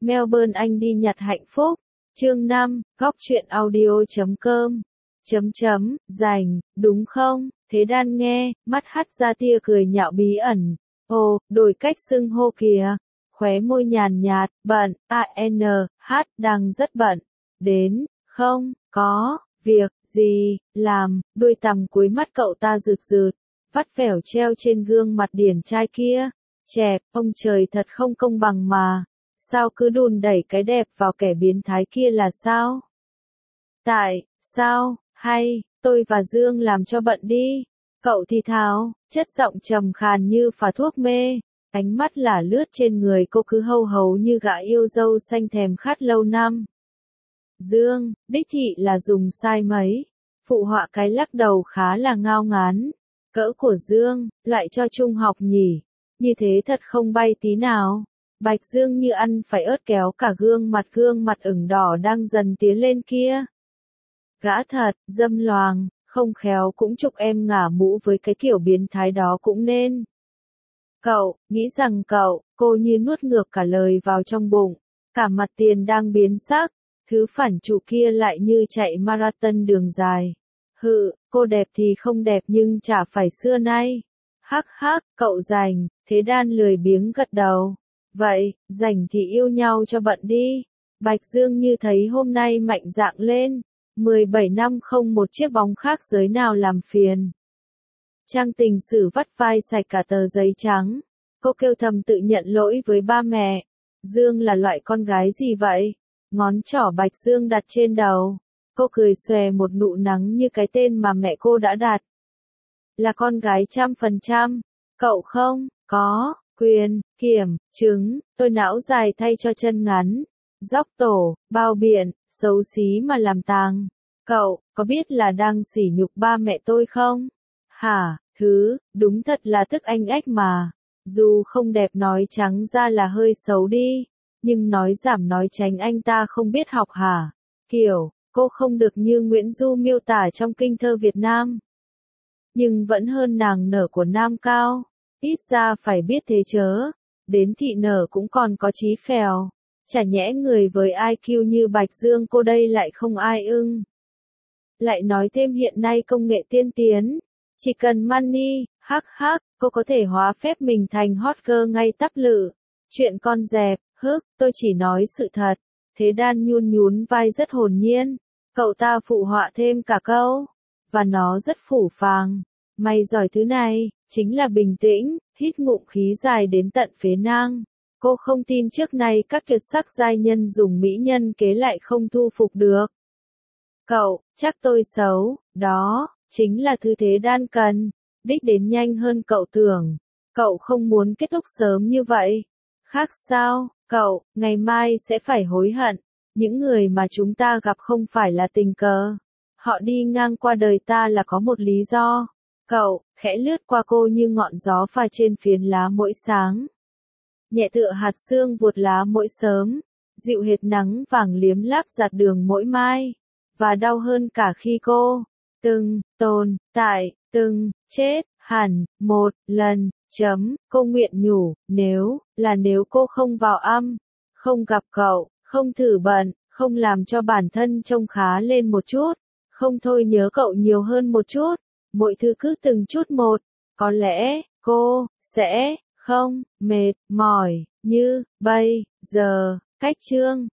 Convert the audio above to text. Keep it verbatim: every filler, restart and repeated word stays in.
Melbourne Anh đi nhặt hạnh phúc. Chương năm, góc truyện audio chấm com. Chấm chấm, rảnh, đúng không? Thế Đan nghe, mắt hắt ra tia cười nhạo bí ẩn. Ồ, đổi cách xưng hô kìa. Khóe môi nhàn nhạt, bận, a en hát, đang rất bận. Đến, không, có, việc, gì, làm, đôi tằm cuối mắt cậu ta rực rực, vắt vẻo treo trên gương mặt điển trai kia. Chẹp, ông trời thật không công bằng mà. Sao cứ đùn đẩy cái đẹp vào kẻ biến thái kia là sao? Tại, sao, hay, tôi và Dương làm cho bận đi. Cậu thì thào, chất giọng trầm khàn như phà thuốc mê. Ánh mắt lả lướt trên người cô cứ hâu hấu như gã yêu dâu xanh thèm khát lâu năm. Dương, đích thị là dùng sai mấy. Phụ họa cái lắc đầu khá là ngao ngán. Cỡ của Dương, loại cho trung học nhỉ. Như thế thật không bay tí nào. Bạch Dương như ăn phải ớt kéo cả gương mặt gương mặt ửng đỏ đang dần tiến lên kia. Gã thật, dâm loàng, không khéo cũng chụp em ngả mũ với cái kiểu biến thái đó cũng nên. Cậu, nghĩ rằng cậu, cô như nuốt ngược cả lời vào trong bụng, cả mặt tiền đang biến sắc, thứ phản trụ kia lại như chạy marathon đường dài. Hự, cô đẹp thì không đẹp nhưng chả phải xưa nay. Hắc hắc, cậu rảnh, Thế Đan lười biếng gật đầu. Vậy, rảnh thì yêu nhau cho bận đi. Bạch Dương như thấy hôm nay mạnh dạn lên. mười bảy năm không một chiếc bóng khác giới nào làm phiền. Trang Tình Sử vắt vai sạch cả tờ giấy trắng. Cô kêu thầm tự nhận lỗi với ba mẹ. Dương là loại con gái gì vậy? Ngón trỏ Bạch Dương đặt trên đầu. Cô cười xòe một nụ nắng như cái tên mà mẹ cô đã đặt. Là con gái trăm phần trăm. Cậu không, có, quyền, kiểm, chứng, tôi não dài thay cho chân ngắn. Dóc tổ, bao biện, xấu xí mà làm tàng. Cậu, có biết là đang sỉ nhục ba mẹ tôi không? Hả, thứ, đúng thật là tức anh ếch mà. Dù không đẹp nói trắng ra là hơi xấu đi. Nhưng nói giảm nói tránh anh ta không biết học hả? Kiểu, cô không được như Nguyễn Du miêu tả trong kinh thơ Việt Nam. Nhưng vẫn hơn nàng nở của Nam Cao. Ít ra phải biết thế chớ. Đến thị nở cũng còn có chí phèo. Chả nhẽ người với i kiu như Bạch Dương cô đây lại không ai ưng. Lại nói thêm hiện nay công nghệ tiên tiến. Chỉ cần money, hắc hắc, cô có thể hóa phép mình thành hot girl ngay tắp lự. Chuyện con dẹp, hức, tôi chỉ nói sự thật. Thế Đan nhún nhún vai rất hồn nhiên. Cậu ta phụ họa thêm cả câu. Và nó rất phủ phàng. Mày giỏi thứ này, chính là bình tĩnh, hít ngụm khí dài đến tận phế nang. Cô không tin trước nay các tuyệt sắc giai nhân dùng mỹ nhân kế lại không thu phục được. Cậu, chắc tôi xấu, đó, chính là thứ Thế Đan cần. Đích đến nhanh hơn cậu tưởng. Cậu không muốn kết thúc sớm như vậy. Khác sao, cậu, ngày mai sẽ phải hối hận. Những người mà chúng ta gặp không phải là tình cờ. Họ đi ngang qua đời ta là có một lý do. Cậu, khẽ lướt qua cô như ngọn gió pha trên phiến lá mỗi sáng. Nhẹ tựa hạt sương vuột lá mỗi sớm. Dịu hệt nắng vàng liếm láp giặt đường mỗi mai. Và đau hơn cả khi cô, từng, tồn, tại, từng, chết, hẳn, một, lần, chấm, cô nguyện nhủ, nếu, là nếu cô không vào âm, không gặp cậu, không thử bận, không làm cho bản thân trông khá lên một chút, không thôi nhớ cậu nhiều hơn một chút, mọi thứ cứ từng chút một, có lẽ, cô, sẽ, không, mệt, mỏi, như, bây, giờ, cách chương.